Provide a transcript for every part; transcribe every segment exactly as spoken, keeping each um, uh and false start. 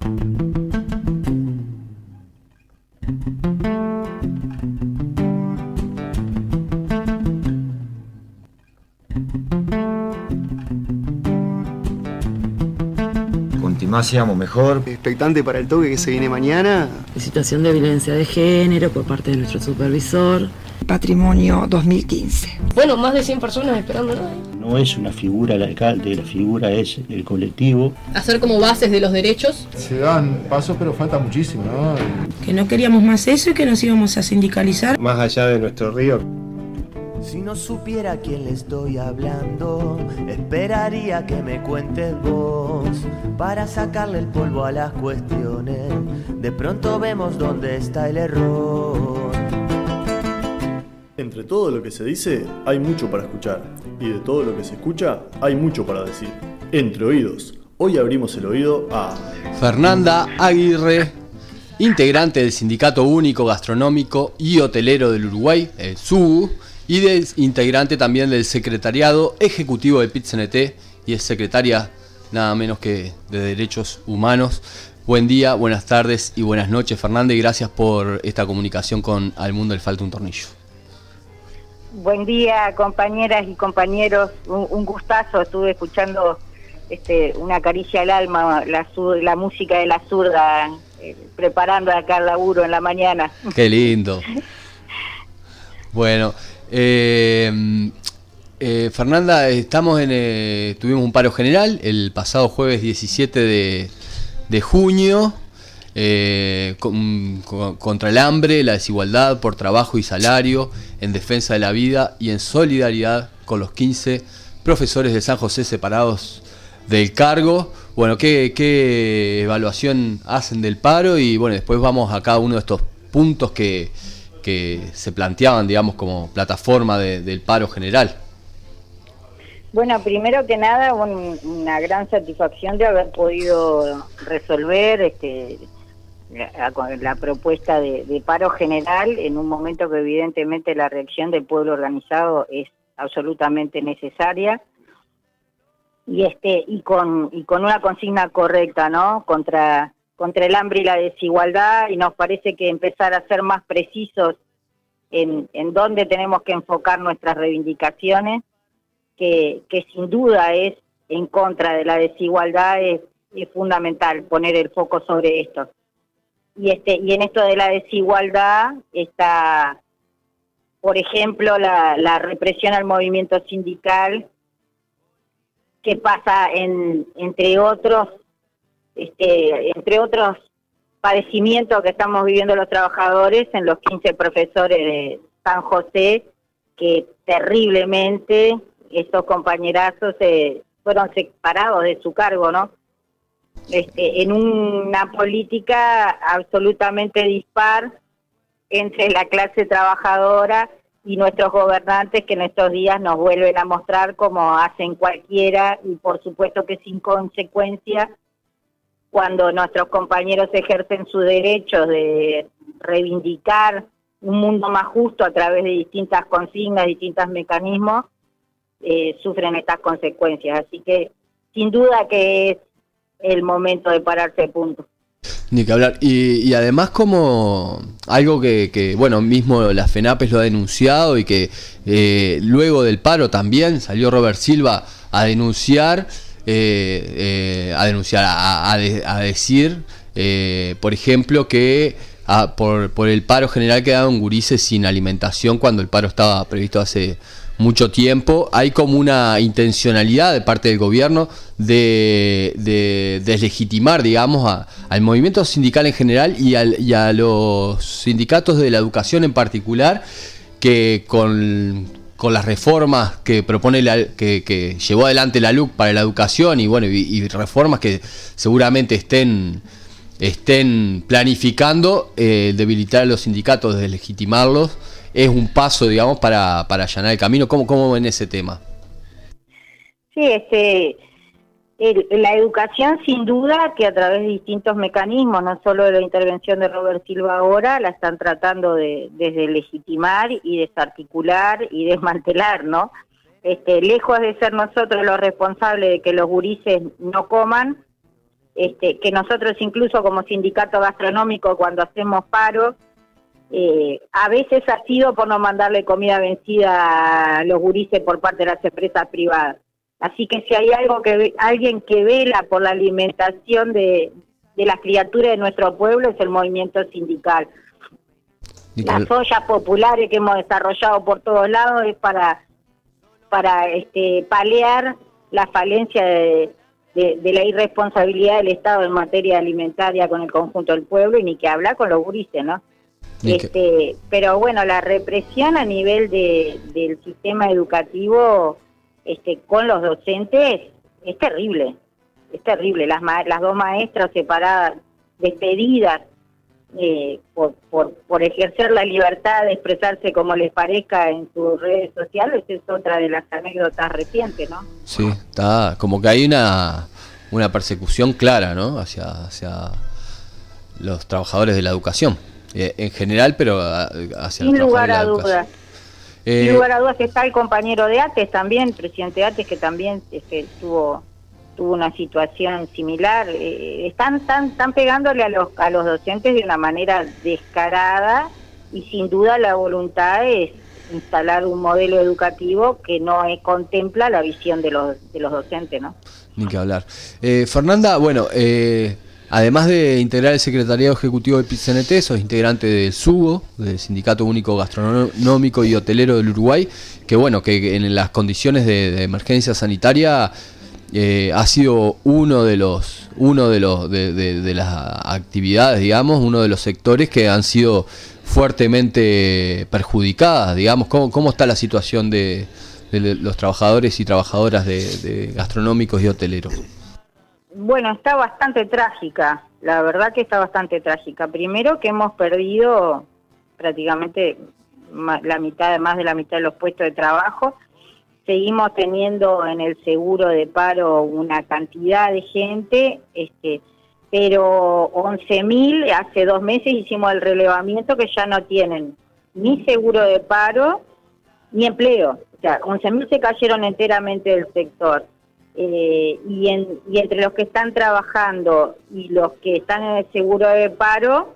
Más seamos mejor. Expectante para el toque que se viene mañana. Situación de violencia de género por parte de nuestro supervisor. Patrimonio dos mil quince. Bueno, más de cien personas esperándolo. No es una figura el alcalde, la figura es el colectivo. Hacer como bases de los derechos. Se dan pasos, pero falta muchísimo, ¿no? Que no queríamos más eso y que nos íbamos a sindicalizar. Más allá de nuestro río. Si no supiera a quién le estoy hablando, esperaría que me cuentes vos, para sacarle el polvo a las cuestiones. De pronto vemos dónde está el error. Entre todo lo que se dice, hay mucho para escuchar. Y de todo lo que se escucha, hay mucho para decir. Entre oídos, hoy abrimos el oído a... Fernanda Aguirre, integrante del Sindicato Único Gastronómico y Hotelero del Uruguay, el S U U, y de integrante también del Secretariado Ejecutivo de Pit-C N T y es secretaria nada menos que de Derechos Humanos. Buen día, buenas tardes y buenas noches, Fernanda, y gracias por esta comunicación con Al Mundo le falta un tornillo. Buen día, compañeras y compañeros, un, un gustazo. Estuve escuchando este, una caricia al alma, la, la música de la zurda, eh, preparando acá el laburo en la mañana. Qué lindo. Bueno, eh, eh, Fernanda, estamos en eh, tuvimos un paro general el pasado jueves diecisiete de junio eh, con, con, contra el hambre, la desigualdad por trabajo y salario, en defensa de la vida y en solidaridad con los quince profesores de San José separados del cargo. Bueno, ¿qué, qué evaluación hacen del paro? Y bueno, después vamos a cada uno de estos puntos que que se planteaban, digamos, como plataforma de, del paro general. Bueno, primero que nada, un, una gran satisfacción de haber podido resolver este, la, la propuesta de, de paro general en un momento que evidentemente la reacción del pueblo organizado es absolutamente necesaria y este y con y con una consigna correcta, ¿no? Contra contra el hambre y la desigualdad, y nos parece que empezar a ser más precisos en, en dónde tenemos que enfocar nuestras reivindicaciones, que, que sin duda es en contra de la desigualdad, es, es fundamental poner el foco sobre esto. Y este y en esto de la desigualdad está, por ejemplo, la, la represión al movimiento sindical, que pasa en entre otros Este, entre otros padecimientos que estamos viviendo los trabajadores en los quince profesores de San José, que terriblemente estos compañerazos eh, fueron separados de su cargo, ¿no? Este, en una política absolutamente dispar entre la clase trabajadora y nuestros gobernantes, que en estos días nos vuelven a mostrar como hacen cualquiera, y por supuesto que sin consecuencia, cuando nuestros compañeros ejercen su derecho de reivindicar un mundo más justo a través de distintas consignas, distintos mecanismos, eh, sufren estas consecuencias. Así que sin duda que es el momento de pararse a punto. Ni que hablar. Y, y además como algo que, que, bueno, mismo la FENAPES lo ha denunciado y que eh, luego del paro también salió Robert Silva a denunciar, eh, eh, a denunciar, a, a, de, a decir, eh, por ejemplo, que a, por, por el paro general quedaron gurises sin alimentación cuando el paro estaba previsto hace mucho tiempo. Hay como una intencionalidad de parte del gobierno de, de deslegitimar, digamos, a, al movimiento sindical en general y, al, y a los sindicatos de la educación en particular, que con, con las reformas que propone la, que, que llevó adelante la L U C para la educación y bueno y, y reformas que seguramente estén estén planificando, eh, debilitar a los sindicatos, deslegitimarlos, es un paso, digamos, para, para allanar el camino. ¿Cómo, cómo ven ese tema? Sí, este, el, la educación sin duda que a través de distintos mecanismos, no solo de la intervención de Robert Silva ahora, la están tratando de, de deslegitimar y desarticular y desmantelar, ¿no? Este, lejos de ser nosotros los responsables de que los gurises no coman, este, que nosotros incluso como sindicato gastronómico cuando hacemos paro, eh, a veces ha sido por no mandarle comida vencida a los gurises por parte de las empresas privadas. Así que si hay algo que alguien que vela por la alimentación de, de las criaturas de nuestro pueblo es el movimiento sindical. Las ollas populares que hemos desarrollado por todos lados es para, para este, paliar la falencia de, de, de la irresponsabilidad del Estado en materia alimentaria con el conjunto del pueblo y ni que hablar con los gurises, ¿no? Este, pero bueno, la represión a nivel de, del sistema educativo este, con los docentes es terrible, es terrible. Las, ma las dos maestras separadas, despedidas eh, por, por, por ejercer la libertad de expresarse como les parezca en sus redes sociales, es otra de las anécdotas recientes, ¿no? Sí, está como que hay una, una persecución clara, ¿no? Hacia, hacia los trabajadores de la educación. Eh, en general, pero hacia Sin los lugar trabajadores a de la dudas. educación. Eh, Sin lugar a dudas está el compañero de ATES también, presidente de ATES, que también este, tuvo tuvo una situación similar. Eh, están, están, están pegándole a los, a los docentes de una manera descarada y sin duda la voluntad es instalar un modelo educativo que no eh, contempla la visión de los, de los docentes, ¿no? Ni que hablar. Eh, Fernanda, bueno, eh, además de integrar el Secretariado Ejecutivo del Pit-C N T, sos integrante del SUGO, del Sindicato Único Gastronómico y Hotelero del Uruguay, que bueno, que en las condiciones de, de emergencia sanitaria eh, ha sido uno de los uno de los de, de, de las actividades, digamos, uno de los sectores que han sido fuertemente perjudicadas, digamos. ¿Cómo, cómo está la situación de, de los trabajadores y trabajadoras de, de gastronómicos y hoteleros? Bueno, está bastante trágica, la verdad que está bastante trágica. Primero que hemos perdido prácticamente la mitad, más de la mitad de los puestos de trabajo. Seguimos teniendo en el seguro de paro una cantidad de gente, este, pero once mil, hace dos meses hicimos el relevamiento que ya no tienen ni seguro de paro ni empleo. O sea, once mil se cayeron enteramente del sector. Eh, y, en, y entre los que están trabajando y los que están en el seguro de paro,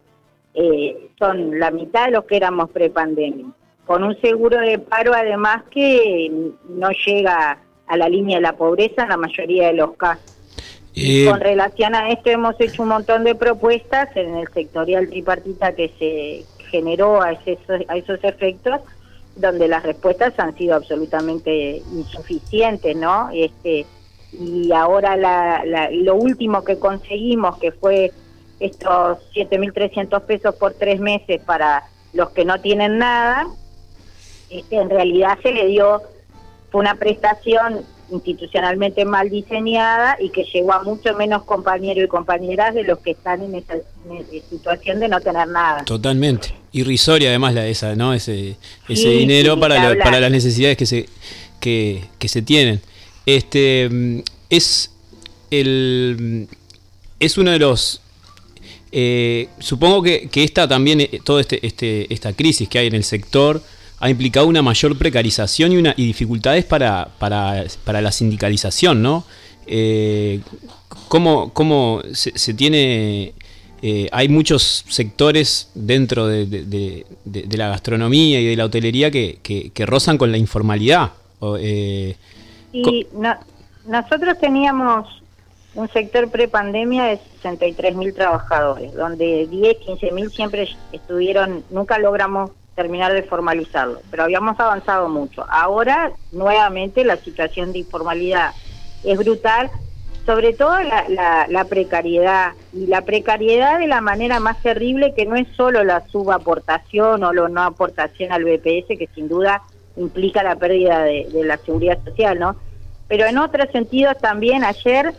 eh, son la mitad de los que éramos prepandemia. Con un seguro de paro, además, que no llega a la línea de la pobreza en la mayoría de los casos. Eh... Con relación a esto, hemos hecho un montón de propuestas en el sectorial tripartita que se generó a, ese, a esos efectos, donde las respuestas han sido absolutamente insuficientes, ¿no? Este, y ahora la, la, lo último que conseguimos, que fue estos siete mil trescientos pesos por tres meses para los que no tienen nada, este, en realidad se le dio, fue una prestación institucionalmente mal diseñada y que llegó a mucho menos compañeros y compañeras de los que están en esa, en esa situación de no tener nada. Totalmente. Irrisoria además la esa, ¿no? Ese ese sí, dinero sí, para lo, para las necesidades que se que, que se tienen. Este es el es uno de los eh, supongo que, que esta también todo este este esta crisis que hay en el sector ha implicado una mayor precarización y una y dificultades para para para la sindicalización, ¿no? Eh, ¿Cómo cómo se, se tiene eh, hay muchos sectores dentro de, de, de, de, de la gastronomía y de la hotelería que, que, que rozan con la informalidad? O, eh, sí, no, nosotros teníamos un sector prepandemia de sesenta y tres mil trabajadores, donde diez, quince mil siempre estuvieron, nunca logramos terminar de formalizarlo, pero habíamos avanzado mucho. Ahora, nuevamente, la situación de informalidad es brutal, sobre todo la, la, la precariedad, y la precariedad de la manera más terrible, que no es solo la subaportación o la no aportación al B P S, que sin duda implica la pérdida de, de la seguridad social, ¿no? Pero en otros sentidos también, ayer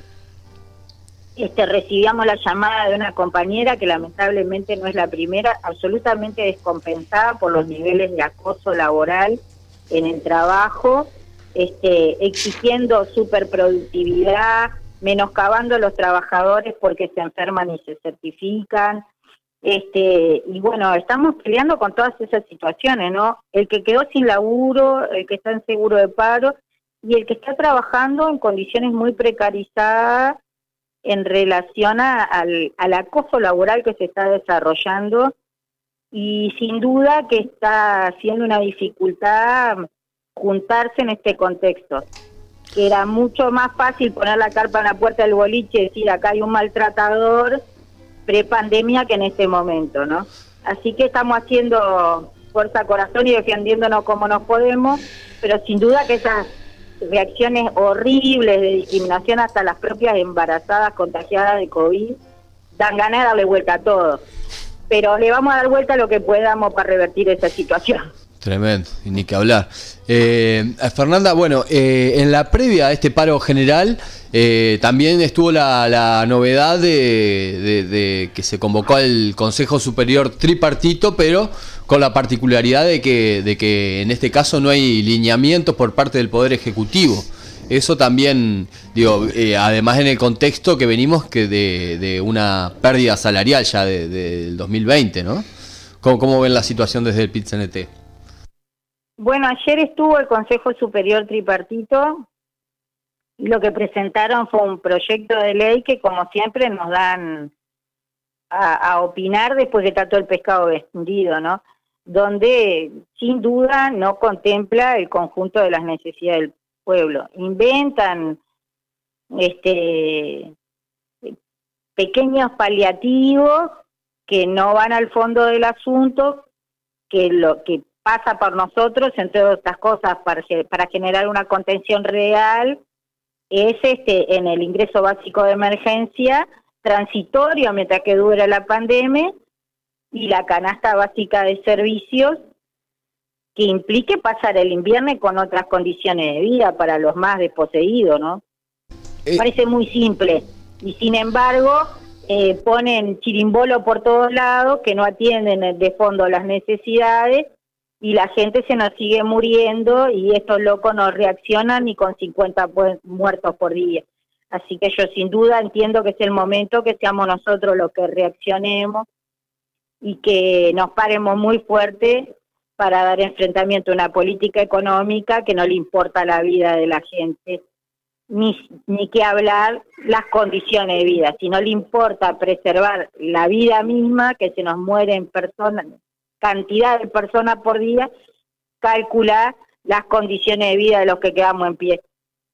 Este, recibíamos la llamada de una compañera que lamentablemente no es la primera, absolutamente descompensada por los niveles de acoso laboral en el trabajo, este, exigiendo superproductividad, menoscabando a los trabajadores porque se enferman y se certifican. Este, y bueno, estamos peleando con todas esas situaciones, ¿no? El que quedó sin laburo, el que está en seguro de paro y el que está trabajando en condiciones muy precarizadas, en relación a, al, al acoso laboral que se está desarrollando, y sin duda que está siendo una dificultad juntarse en este contexto, que era mucho más fácil poner la carpa en la puerta del boliche y decir acá hay un maltratador pre-pandemia que en este momento, ¿no? Así que estamos haciendo fuerza corazón y defendiéndonos como nos podemos, pero sin duda que esas reacciones horribles de discriminación hasta las propias embarazadas contagiadas de COVID dan ganas de darle vuelta a todo, pero le vamos a dar vuelta a lo que podamos para revertir esa situación. Tremendo, y ni que hablar. Eh, Fernanda, bueno, eh, en la previa a este paro general eh, también estuvo la, la novedad de, de, de que se convocó al Consejo Superior Tripartito, pero con la particularidad de que, de que en este caso no hay lineamientos por parte del Poder Ejecutivo. Eso también, digo, eh, además en el contexto que venimos que de, de una pérdida salarial ya de, de, del dos mil veinte, ¿no? ¿Cómo, cómo ven la situación desde el P I T C N T? Bueno, ayer estuvo el Consejo Superior Tripartito y lo que presentaron fue un proyecto de ley que, como siempre, nos dan a, a opinar después que está todo el pescado vendido, ¿no? Donde, sin duda, no contempla el conjunto de las necesidades del pueblo. Inventan este pequeños paliativos que no van al fondo del asunto, que lo que pasa por nosotros, entre otras cosas, para, para generar una contención real, es este en el ingreso básico de emergencia, transitorio mientras que dura la pandemia, y la canasta básica de servicios, que implique pasar el invierno con otras condiciones de vida para los más desposeídos, ¿no? Eh. Parece muy simple, y sin embargo eh, ponen chirimbolo por todos lados, que no atienden de fondo las necesidades, y la gente se nos sigue muriendo, y estos locos no reaccionan ni con cincuenta muertos por día. Así que yo sin duda entiendo que es el momento que seamos nosotros los que reaccionemos y que nos paremos muy fuerte para dar enfrentamiento a una política económica que no le importa la vida de la gente, ni, ni que hablar las condiciones de vida. Si no le importa preservar la vida misma, que se nos mueren personas, cantidad de personas por día, calcular las condiciones de vida de los que quedamos en pie.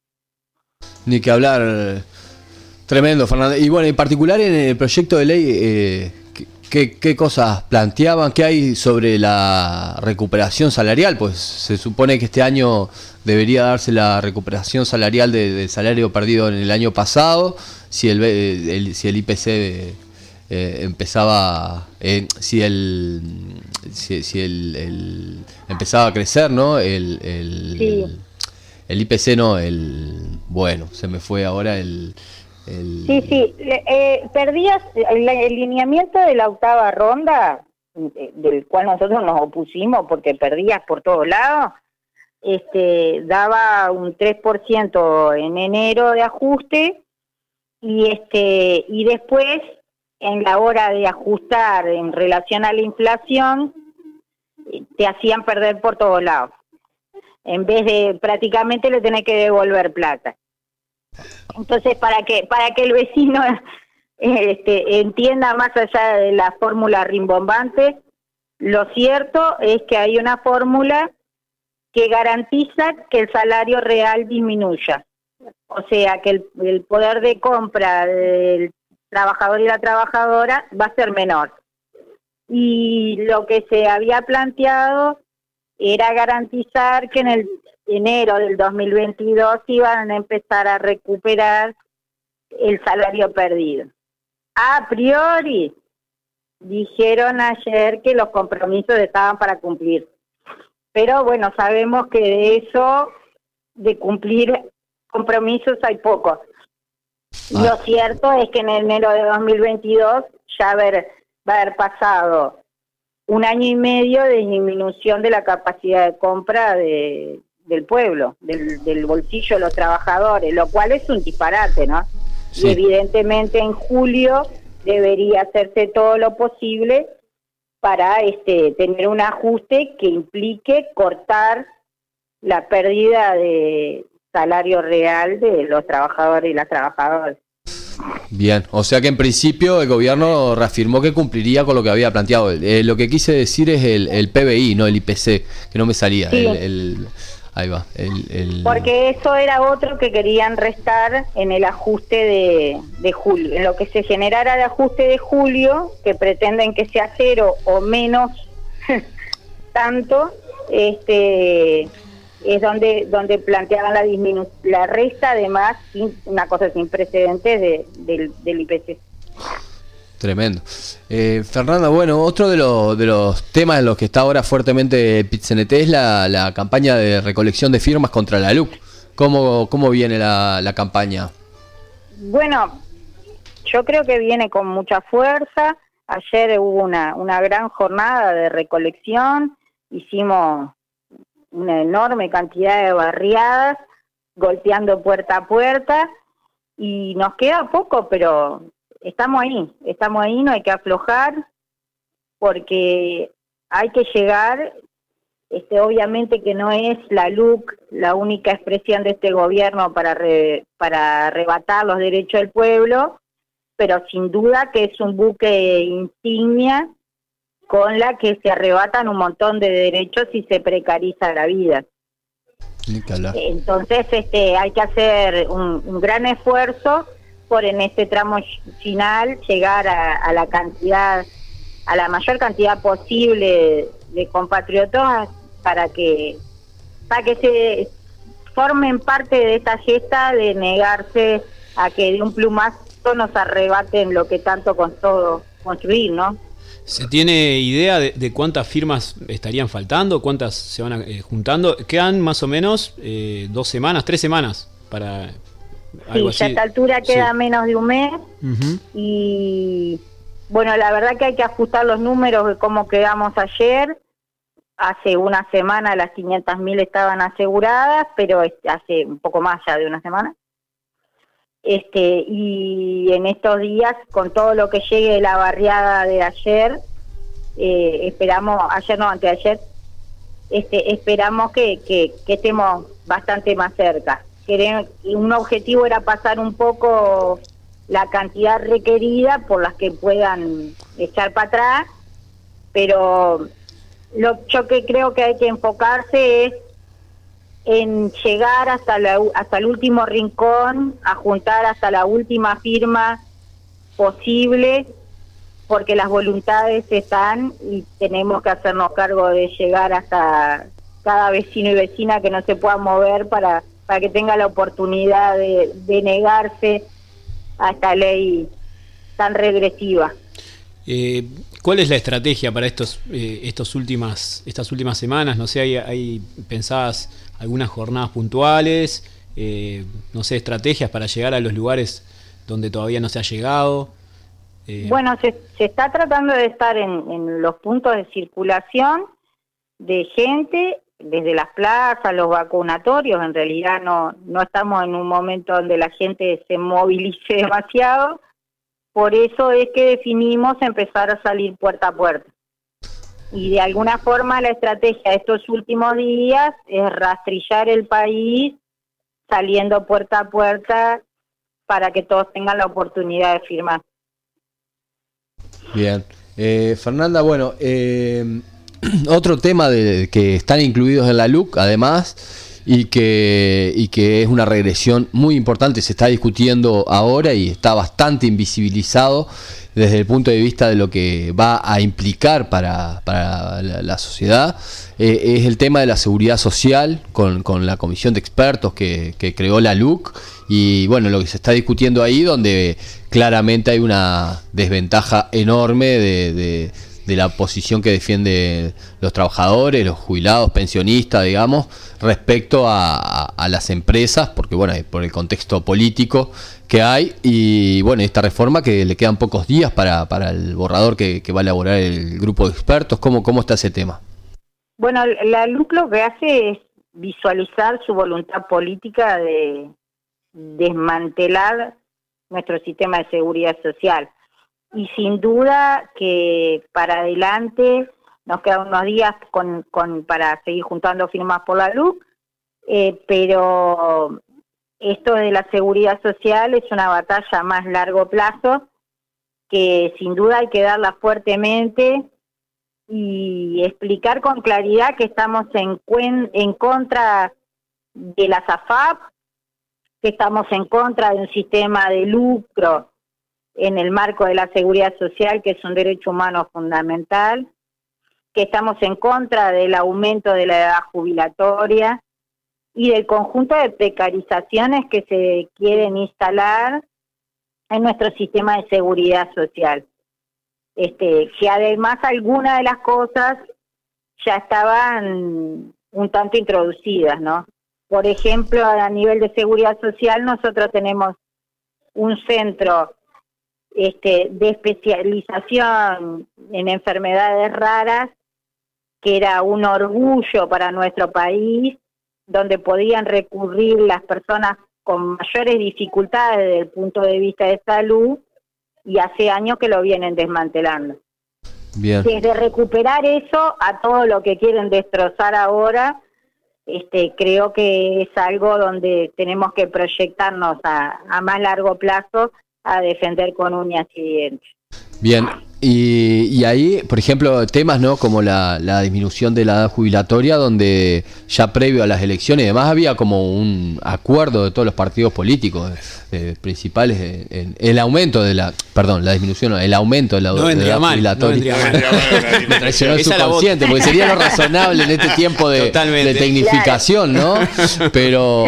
Ni que hablar, tremendo, Fernanda. Y bueno, en particular en el proyecto de ley, eh, ¿qué, qué cosas planteaban? ¿Qué hay sobre la recuperación salarial? Pues se supone que este año debería darse la recuperación salarial de, del salario perdido en el año pasado, si el, el, si el I P C eh, empezaba, eh, si el si, si el, el empezaba a crecer, ¿no? El, el, sí. el I P C no, el bueno, se me fue ahora el, el... Sí, sí, eh, perdías el, el lineamiento de la octava ronda, del cual nosotros nos opusimos porque perdías por todos lados, este, daba un tres por ciento en enero de ajuste, y este y después en la hora de ajustar en relación a la inflación te hacían perder por todos lados. En vez de prácticamente le tenés que devolver plata. Entonces, para que para que el vecino este, entienda más allá de la fórmula rimbombante, lo cierto es que hay una fórmula que garantiza que el salario real disminuya. O sea, que el, el poder de compra del trabajador y la trabajadora va a ser menor. Y lo que se había planteado era garantizar que en el enero del dos mil veintidós iban a empezar a recuperar el salario perdido. A priori, dijeron ayer que los compromisos estaban para cumplir. Pero bueno, sabemos que de eso, de cumplir compromisos, hay poco. Ah. Lo cierto es que en enero de dos mil veintidós ya haber, va a haber pasado un año y medio de disminución de la capacidad de compra de, del pueblo, del, del bolsillo de los trabajadores, lo cual es un disparate, ¿no? Sí. Y evidentemente en julio debería hacerse todo lo posible para este tener un ajuste que implique cortar la pérdida de salario real de los trabajadores y las trabajadoras. Bien, o sea que en principio el gobierno reafirmó que cumpliría con lo que había planteado. Eh, lo que quise decir es el, el P B I, no el I P C, que no me salía. Sí. El, el, ahí va. El, el... Porque eso era otro que querían restar en el ajuste de, de julio. En lo que se generara el ajuste de julio, que pretenden que sea cero o menos tanto, este... es donde donde planteaban la disminu la resta, además, sin, una cosa sin precedentes de, del, del I P C. Tremendo. Eh, Fernanda, bueno, otro de los, de los temas en los que está ahora fuertemente PIT-C N T es la, la campaña de recolección de firmas contra la L U C. ¿Cómo, cómo viene la, la campaña? Bueno, yo creo que viene con mucha fuerza. Ayer hubo una, una gran jornada de recolección, hicimos una enorme cantidad de barriadas, golpeando puerta a puerta, y nos queda poco, pero estamos ahí, estamos ahí, no hay que aflojar, porque hay que llegar, este, obviamente que no es la L U C la única expresión de este gobierno para, re, para arrebatar los derechos del pueblo, pero sin duda que es un buque insignia con la que se arrebatan un montón de derechos y se precariza la vida. Entonces este hay que hacer un, un gran esfuerzo por en este tramo final llegar a, a la cantidad, a la mayor cantidad posible de compatriotas para que, para que se formen parte de esta gesta de negarse a que de un plumazo nos arrebaten lo que tanto costó construir, ¿no? ¿Se tiene idea de, de cuántas firmas estarían faltando? ¿Cuántas se van a, eh, juntando? Quedan más o menos eh, dos semanas, tres semanas para algo sí, así. Ya a esta altura queda sí. menos de un mes. Uh-huh. Y bueno, la verdad que hay que ajustar los números de cómo quedamos ayer. Hace una semana las quinientas mil estaban aseguradas, pero hace un poco más ya de una semana. Este, y en estos días, con todo lo que llegue de la barriada de ayer, eh, esperamos, ayer no, antes de ayer, este, esperamos que, que, que estemos bastante más cerca. Queremos, un objetivo era pasar un poco la cantidad requerida por las que puedan echar para atrás, pero lo yo que creo que hay que enfocarse es en llegar hasta la, hasta el último rincón, a juntar hasta la última firma posible, porque las voluntades están y tenemos que hacernos cargo de llegar hasta cada vecino y vecina que no se pueda mover para, para que tenga la oportunidad de, de negarse a esta ley tan regresiva. Eh, ¿Cuál es la estrategia para estos, eh, estos últimas, estas últimas semanas? No sé, hay, hay pensadas algunas jornadas puntuales, eh, no sé, estrategias para llegar a los lugares donde todavía no se ha llegado. Eh... Bueno, se, se está tratando de estar en, en los puntos de circulación de gente, desde las plazas, los vacunatorios. En realidad no, no estamos en un momento donde la gente se movilice demasiado. Por eso es que definimos empezar a salir puerta a puerta. Y de alguna forma la estrategia de estos últimos días es rastrillar el país saliendo puerta a puerta para que todos tengan la oportunidad de firmar. Bien. Eh, Fernanda, bueno, eh, otro tema de que están incluidos en la L U C, además, y que, y que es una regresión muy importante, se está discutiendo ahora y está bastante invisibilizado desde el punto de vista de lo que va a implicar para, para la, la sociedad, eh, es el tema de la seguridad social con, con la comisión de expertos que, que creó la L U C, y bueno, lo que se está discutiendo ahí, donde claramente hay una desventaja enorme de, de, de la posición que defiende los trabajadores, los jubilados, pensionistas, digamos, respecto a, a, a las empresas, porque bueno, por el contexto político que hay, y bueno, esta reforma que le quedan pocos días para, para el borrador que, que va a elaborar el grupo de expertos. ¿Cómo, cómo está ese tema? Bueno, la L U C lo que hace es visualizar su voluntad política de desmantelar nuestro sistema de seguridad social. Y sin duda que para adelante nos quedan unos días con, con para seguir juntando firmas por la L U C, eh, pero esto de la seguridad social es una batalla a más largo plazo, que sin duda hay que darla fuertemente y explicar con claridad que estamos en, cuen- en contra de las A F A P, que estamos en contra de un sistema de lucro en el marco de la seguridad social, que es un derecho humano fundamental, que estamos en contra del aumento de la edad jubilatoria y del conjunto de precarizaciones que se quieren instalar en nuestro sistema de seguridad social. Este, que además algunas de las cosas ya estaban un tanto introducidas, ¿no? Por ejemplo, a nivel de seguridad social nosotros tenemos un centro este, de especialización en enfermedades raras, que era un orgullo para nuestro país, donde podían recurrir las personas con mayores dificultades desde el punto de vista de salud, y hace años que lo vienen desmantelando. Bien. Desde recuperar eso a todo lo que quieren destrozar ahora, este, creo que es algo donde tenemos que proyectarnos a, a más largo plazo a defender con uñas y dientes. Bien, y, y ahí, por ejemplo, temas no como la, la disminución de la edad jubilatoria, donde ya previo a las elecciones, además había como un acuerdo de todos los partidos políticos eh, principales en, en el aumento de la, perdón, la disminución, no, el aumento de la, no de la edad mal, jubilatoria. No vendría mal. Me traicionó el subconsciente, porque sería lo razonable en este tiempo de, de tecnificación, ¿no? Pero...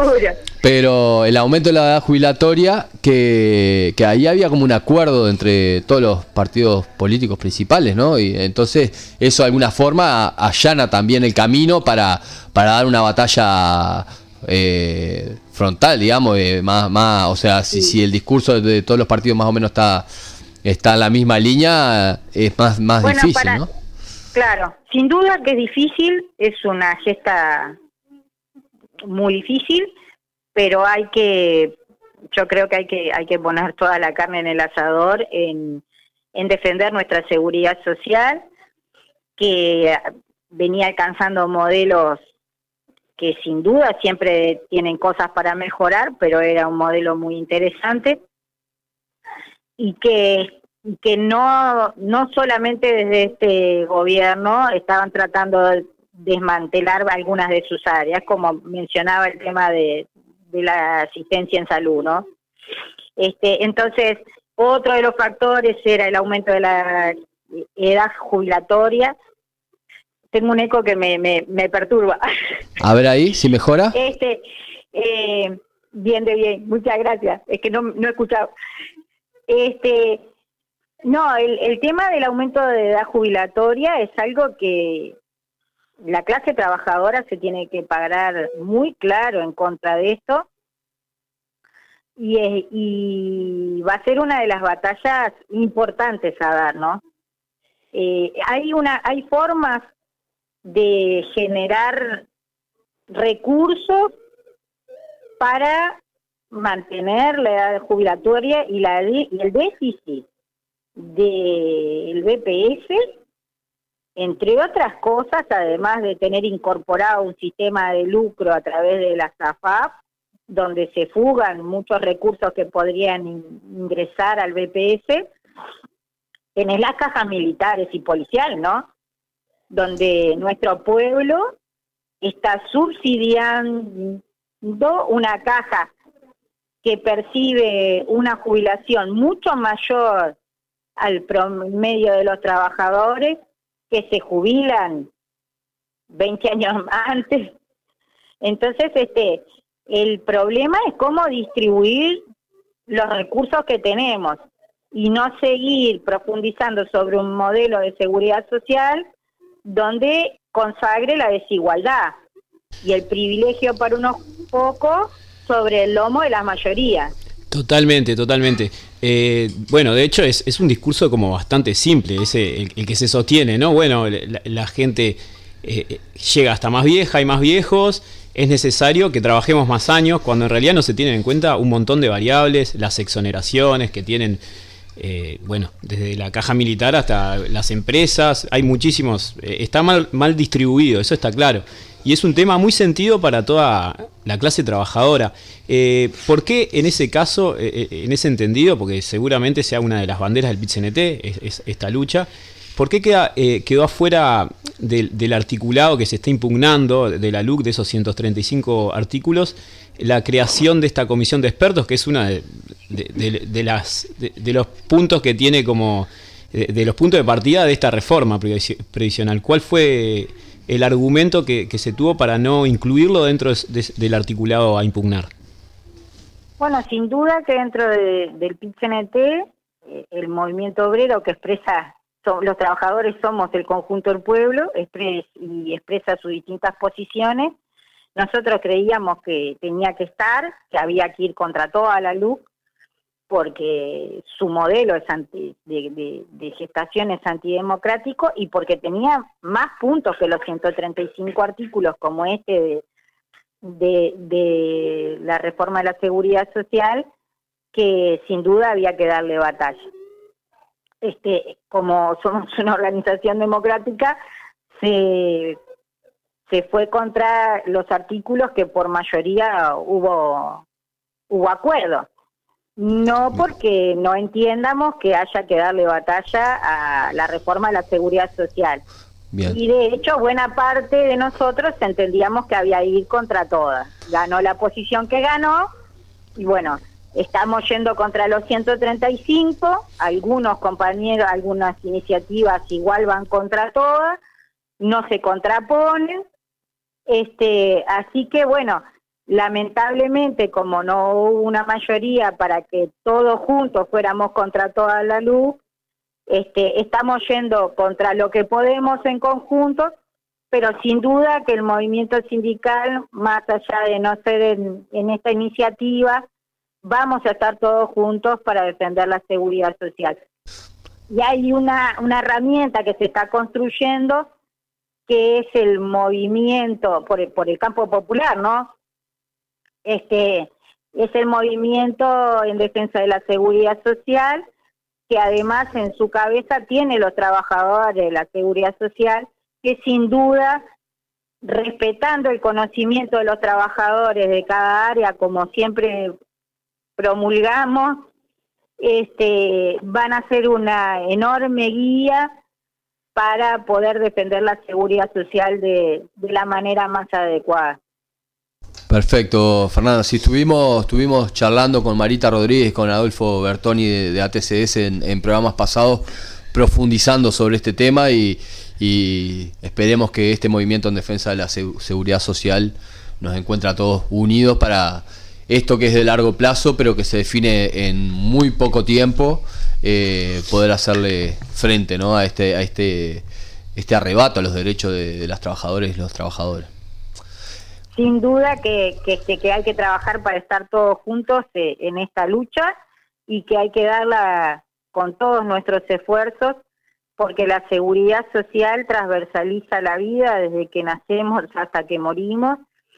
Pero el aumento de la edad jubilatoria, que, que ahí había como un acuerdo entre todos los partidos políticos principales, ¿no? Y entonces eso de alguna forma allana también el camino para, para dar una batalla eh, frontal, digamos, eh, más, más, o sea, si, si el discurso de todos los partidos más o menos está, está en la misma línea, es más, más bueno, difícil, para, ¿no? Claro, sin duda que es difícil, es una gesta muy difícil, pero hay que, yo creo que hay que hay que poner toda la carne en el asador en, en defender nuestra seguridad social, que venía alcanzando modelos que sin duda siempre tienen cosas para mejorar, pero era un modelo muy interesante, y que, que no, no solamente desde este gobierno estaban tratando de desmantelar algunas de sus áreas, como mencionaba el tema de de la asistencia en salud, ¿no? Este, entonces, otro de los factores era el aumento de la edad jubilatoria. Tengo un eco que me, me, me perturba. A ver ahí, si mejora. Este, eh, bien de bien, muchas gracias. Es que no, no he escuchado. Este, no, el, el tema del aumento de edad jubilatoria es algo que la clase trabajadora se tiene que parar muy claro en contra de esto, y, y va a ser una de las batallas importantes a dar, ¿no? Eh, hay una, hay formas de generar recursos para mantener la edad jubilatoria y, la, y el déficit del B P S, entre otras cosas, además de tener incorporado un sistema de lucro a través de las A F A P, donde se fugan muchos recursos que podrían in- ingresar al B P S, tenés las cajas militares y policiales, ¿no? Donde nuestro pueblo está subsidiando una caja que percibe una jubilación mucho mayor al promedio de los trabajadores, que se jubilan veinte años antes. Entonces, este, el problema es cómo distribuir los recursos que tenemos y no seguir profundizando sobre un modelo de seguridad social donde consagre la desigualdad y el privilegio para unos pocos sobre el lomo de la mayoría. Totalmente, totalmente. Eh, bueno, de hecho es, es un discurso como bastante simple, ese, el, el que se sostiene, ¿no? Bueno, la, la gente eh, llega hasta más vieja y más viejos, es necesario que trabajemos más años, cuando en realidad no se tienen en cuenta un montón de variables, las exoneraciones que tienen, eh, bueno, desde la caja militar hasta las empresas, hay muchísimos, eh, está mal, mal distribuido, eso está claro. y es un tema muy sentido para toda la clase trabajadora. Eh, ¿Por qué en ese caso, eh, en ese entendido, porque seguramente sea una de las banderas del Pit-C N T, es, es esta lucha, ¿por qué queda, eh, quedó afuera del, del articulado que se está impugnando de la L U C, de esos ciento treinta y cinco artículos, la creación de esta comisión de expertos, que es una de, de, de, de, las, de, de los puntos que tiene como, de, de los puntos de partida de esta reforma previsional? ¿Cuál fue el argumento que, que se tuvo para no incluirlo dentro de, de, del articulado a impugnar? Bueno, sin duda que dentro de, del Pit-C N T, eh, el movimiento obrero que expresa, son, los trabajadores somos el conjunto del pueblo expres, y expresa sus distintas posiciones. Nosotros creíamos que tenía que estar, que había que ir contra toda la L U C, porque su modelo es anti, de, de, de gestación es antidemocrático y porque tenía más puntos que los ciento treinta y cinco artículos como este de, de, de la reforma de la seguridad social, que sin duda había que darle batalla. Este, como somos una organización democrática, se, se fue contra los artículos que por mayoría hubo, hubo acuerdo. No porque no entiendamos que haya que darle batalla a la reforma de la seguridad social. Bien. Y de hecho, buena parte de nosotros entendíamos que había que ir contra todas. Ganó la posición que ganó, y bueno, estamos yendo contra los ciento treinta y cinco, algunos compañeros, algunas iniciativas igual van contra todas, no se contraponen, este, así que bueno, lamentablemente, como no hubo una mayoría para que todos juntos fuéramos contra toda la L U C, este, estamos yendo contra lo que podemos en conjunto, pero sin duda que el movimiento sindical, más allá de no ser en, en esta iniciativa, vamos a estar todos juntos para defender la seguridad social. Y hay una, una herramienta que se está construyendo, que es el movimiento por el, por el campo popular, ¿no? Este es el movimiento en defensa de la seguridad social, que además en su cabeza tiene los trabajadores de la seguridad social, que sin duda, respetando el conocimiento de los trabajadores de cada área, como siempre promulgamos, este, van a ser una enorme guía para poder defender la seguridad social de, de la manera más adecuada. Perfecto, Fernanda. Sí, estuvimos, estuvimos charlando con Marita Rodríguez, con Adolfo Bertoni de, de A T C S en, en programas pasados, profundizando sobre este tema y, y esperemos que este movimiento en defensa de la se- seguridad social nos encuentre a todos unidos para esto que es de largo plazo, pero que se define en muy poco tiempo, eh, poder hacerle frente, ¿no?, a este, a este, este arrebato a los derechos de, de las trabajadoras y los trabajadores. Sin duda que, que, que hay que trabajar para estar todos juntos eh, en esta lucha y que hay que darla con todos nuestros esfuerzos, porque la seguridad social transversaliza la vida desde que nacemos hasta que morimos,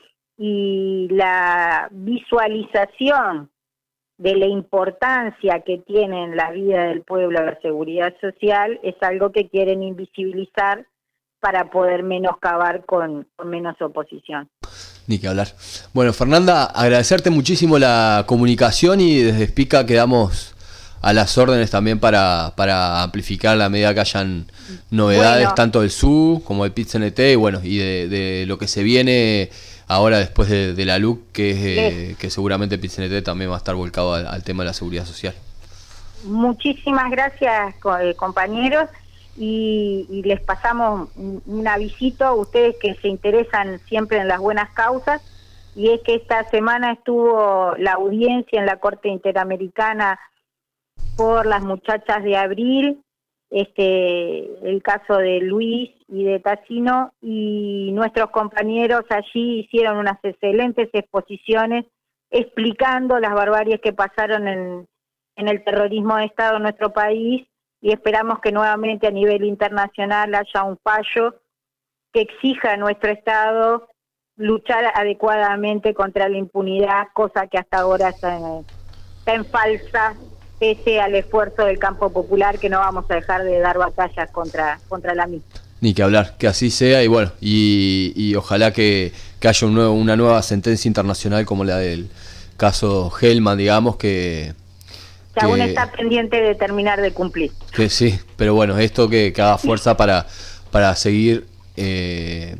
y la visualización de la importancia que tiene en la vida del pueblo la seguridad social es algo que quieren invisibilizar para poder menoscabar con, con menos oposición. Ni que hablar. Bueno, Fernanda, agradecerte muchísimo la comunicación y desde Spica quedamos a las órdenes también para, para amplificar la medida que hayan novedades, bueno, tanto del S U como del Pit-C N T y bueno, y de, de lo que se viene ahora después de, de la L U C, que, es, eh, que seguramente el Pit-C N T también va a estar volcado al, al tema de la seguridad social. Muchísimas gracias, compañeros. Y, y les pasamos un, un avisito a ustedes que se interesan siempre en las buenas causas, y es que esta semana estuvo la audiencia en la Corte Interamericana por las muchachas de Abril, este el caso de Luis y de Tassino, y nuestros compañeros allí hicieron unas excelentes exposiciones explicando las barbaries que pasaron en, en el terrorismo de Estado en nuestro país, y esperamos que nuevamente a nivel internacional haya un fallo que exija a nuestro Estado luchar adecuadamente contra la impunidad, cosa que hasta ahora está en, está en falsa, pese al esfuerzo del campo popular, que no vamos a dejar de dar batallas contra, contra la misma. Ni que hablar, que así sea y bueno, y, y ojalá que, que haya un nuevo, una nueva sentencia internacional como la del caso Hellman, digamos, que... Que, que aún está pendiente de terminar de cumplir. Que sí, pero bueno, esto que, que haga fuerza para, para seguir eh,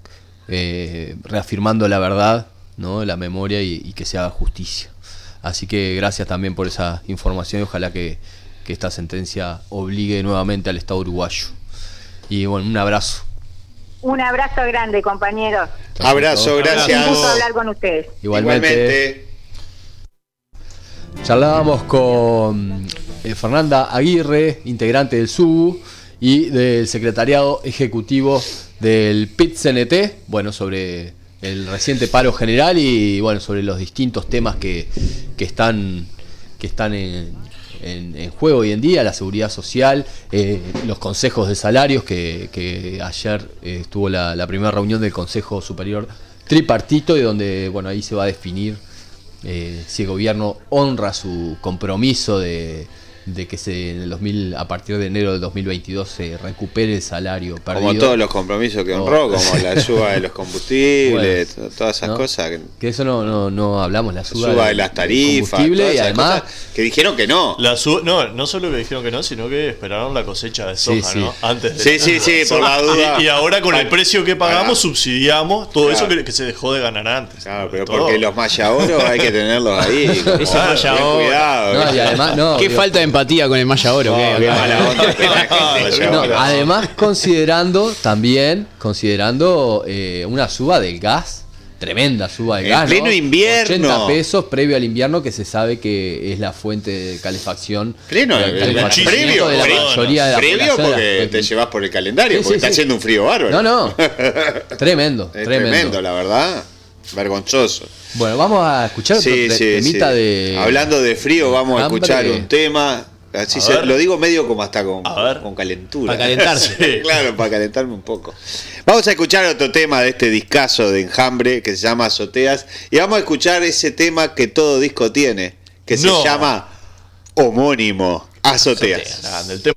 eh, reafirmando la verdad, ¿no? La memoria y, y que se haga justicia. Así que gracias también por esa información y ojalá que, que esta sentencia obligue nuevamente al Estado uruguayo. Y bueno, un abrazo. Un abrazo grande, compañeros. Abrazo, gracias. Un gusto hablar con ustedes. Igualmente. Igualmente. Charlábamos con eh, Fernanda Aguirre, integrante del S U B U y del secretariado ejecutivo del P I T C N T, bueno, sobre el reciente paro general y bueno, sobre los distintos temas que, que están, que están en, en, en juego hoy en día, la seguridad social, eh, los consejos de salarios, que, que ayer eh, estuvo la, la primera reunión del Consejo Superior Tripartito y donde bueno, ahí se va a definir Eh, si el gobierno honra su compromiso de, de que se en el dos mil, a partir de enero del dos mil veintidós se recupere el salario perdido. Como todos los compromisos que honró, oh. como la suba de los combustibles, bueno, todas esas ¿no? cosas. Que, que eso no, no, no hablamos, la suba, la suba de, de las tarifas, combustible y además que dijeron que no. La su, no, no solo que dijeron que no, sino que esperaron la cosecha de soja, sí, sí. ¿no? Antes de sí, sí, sí, por la duda. Y, y ahora con el precio que pagamos para, subsidiamos todo claro. eso que, que se dejó de ganar antes. Claro, pero todo. Porque los mayaoros hay que tenerlos ahí. Ese maya oro. Cuidado. No, y además, no, Qué que, falta de empatía con el maya oro. No, qué, qué mala onda que la gente no, además considerando también considerando eh, una suba del gas, tremenda suba del en gas, pleno ¿no? invierno, ochenta pesos previo al invierno, que se sabe que es la fuente de calefacción pleno de calefacción previo de la previo, mayoría de la previo porque la, te llevas por el calendario, sí, porque sí, está sí. haciendo un frío bárbaro. No, no, tremendo, es tremendo, tremendo, la verdad, vergonzoso. Bueno, vamos a escuchar sí, otro sí, temita sí. de... Hablando de frío, vamos a escuchar hambre. un tema. Así se, lo digo medio como hasta con, con calentura. Para calentarse. Claro, para calentarme un poco. Vamos a escuchar otro tema de este discazo de Enjambre que se llama Azoteas. Y vamos a escuchar ese tema que todo disco tiene, que no. se llama homónimo, Azoteas. Azoteas. El tema.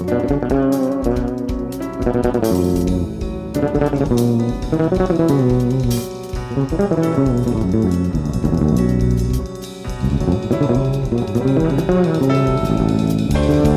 Thank you.